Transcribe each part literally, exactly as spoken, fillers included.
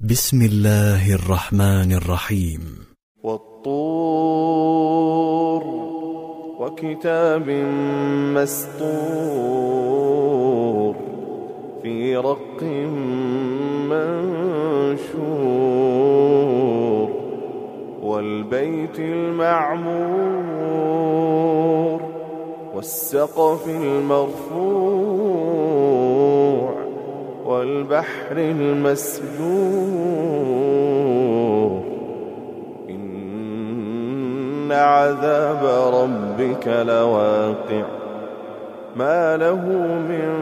بسم الله الرحمن الرحيم. والطور وكتاب مسطور في رق منشور والبيت المعمور والسقف المرفوع والبحر المسجور إن عذاب ربك لواقع ما له من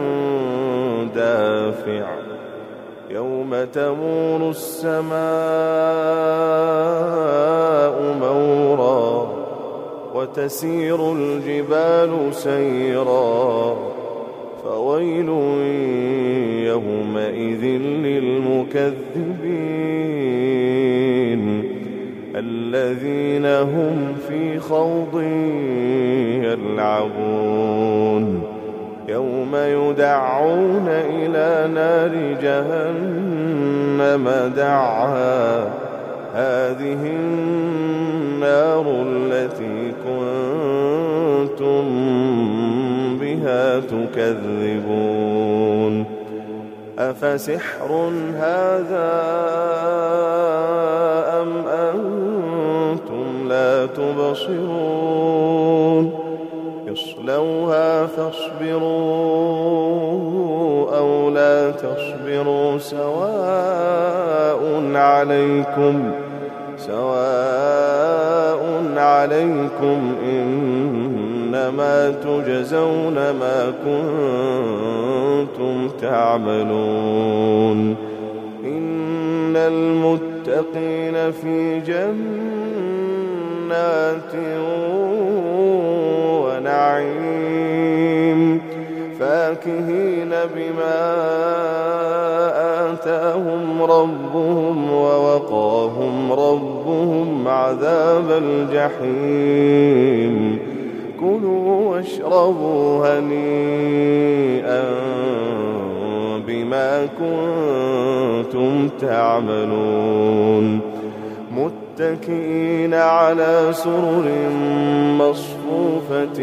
دافع يوم تمور السماء مورا وتسير الجبال سيرا فويل يومئذ للمكذبين الذين هم في خوض يلعبون يوم يدعون إلى نار جهنم دعا هذه النار التي كنتم بها تكذبون أفسحر هذا أم أنتم لا تبصرون اصلوها فاصبروا أو لا تصبروا سواء عليكم سواء عليكم إنما تجزون ما كنتم تعملون إن المتقين في جنات ونعيم فاكهين بما آتاهم ربهم ووقاهم ربهم عذاب الجحيم كلوا واشربوا هنيئا بما كنتم تعملون متكئين على سرر مصفوفة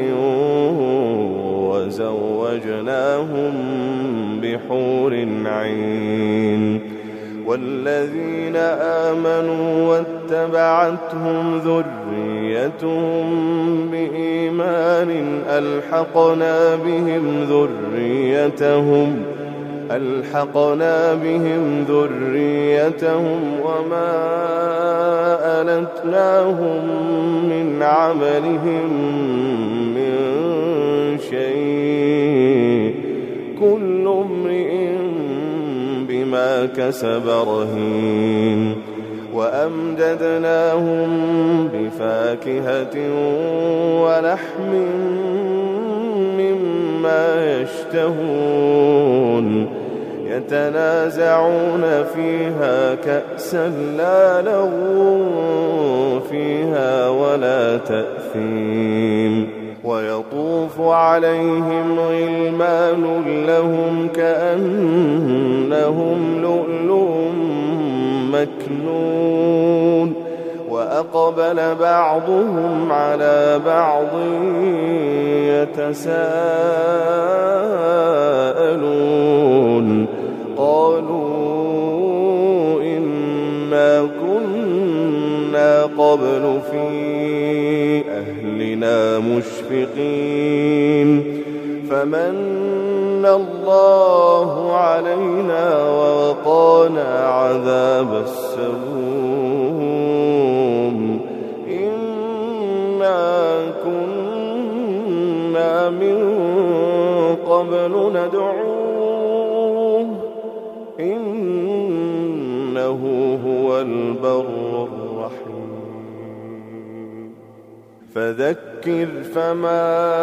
وزوجناهم بحور عين والذين آمنوا واتبعتهم ذريتهم بإيمان ألحقنا بهم ذريتهم ألحقنا بهم ذريتهم وما ألتناهم من عملهم من شيء كل امرئ بما كسب رهين وأمددناهم بفاكهة ولحم مما يشتهون يتنازعون فيها كأسا لا لغو فيها ولا تأثيم ويطوف عليهم غلمان لهم كأنهم لؤلؤ مكنون وأقبل بعضهم على بعض يتساءلون قالوا إنا كنا قبل في أهلنا مشفقين فمن الله علينا ووقانا عذاب السموم إنا كنا من قبل ندعوه إنه هو البر الرحيم فذكر فما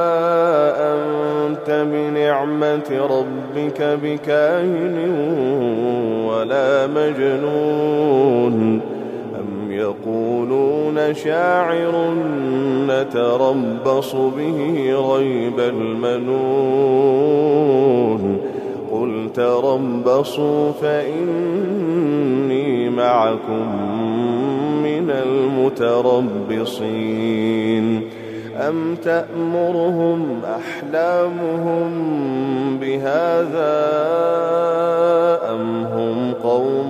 أنت بنعمة ربك بكاهن ولا مجنون أم يقولون شاعر نتربص به ريب المنون قل تربصوا فإني معكم من المتربصين أم تأمرهم أحلامهم بهذا أم هم قوم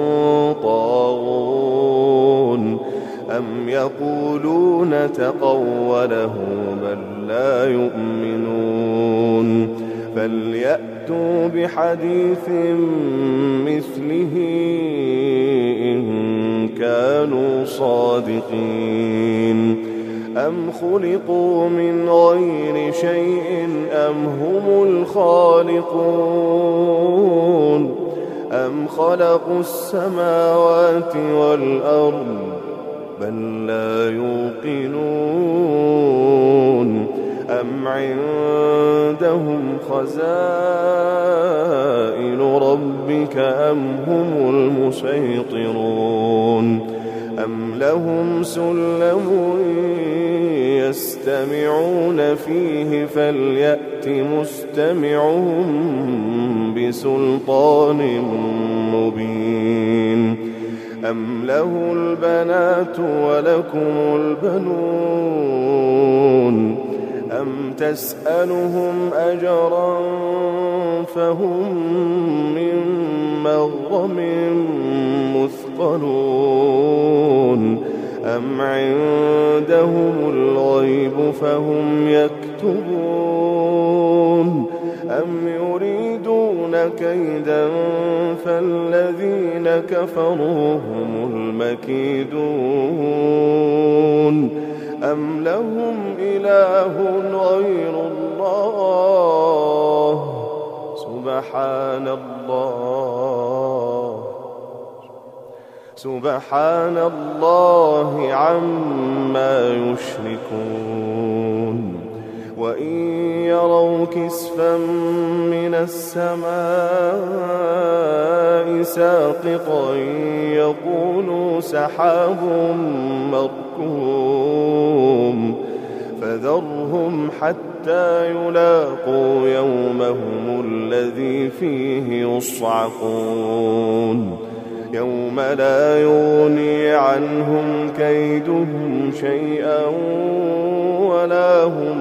طاغون أم يقولون تقوله بل لا يؤمنون فليأتوا بحديث مثله إن كانوا صادقين أم خلقوا من غير شيء أم هم الخالقون أم خلقوا السماوات والأرض بل لا يوقنون أم عندهم خزائن ربك أم هم المسيطرون أم لهم سلم يستمعون فيه فليأت مستمعهم بسلطان مبين أم له البنات ولكم البنون أم تسألهم أجرا فهم من مغرم مثقلون أم عندهم الغيب فهم يكتبون أم يريدون كيدا فالذين كفروا هم المكيدون أم لهم إله غير الله سبحان الله سبحان الله عما يشركون وإن يروا كسفا من السماء ساقطا يقولوا سحاب مركوم فذرهم حتى يلاقوا يومهم الذي فيه يصعقون يوم لا يغني عنهم كيدهم شيئا ولا هم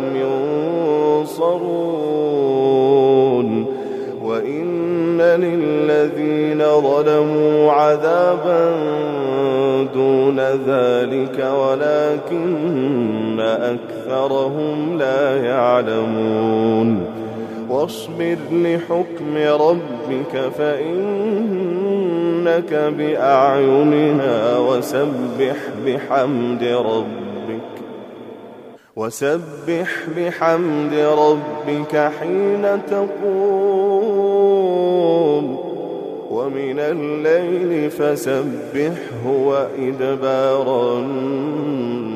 ينصرون وإن للذين ظلموا عذابا دون ذلك ولكن أكثرهم لا يعلمون واصبر لحكم ربك فإنك بأعيننا وسبح بحمد ربك وسبح بحمد ربك حين تقوم ومن الليل فسبحه وإدبار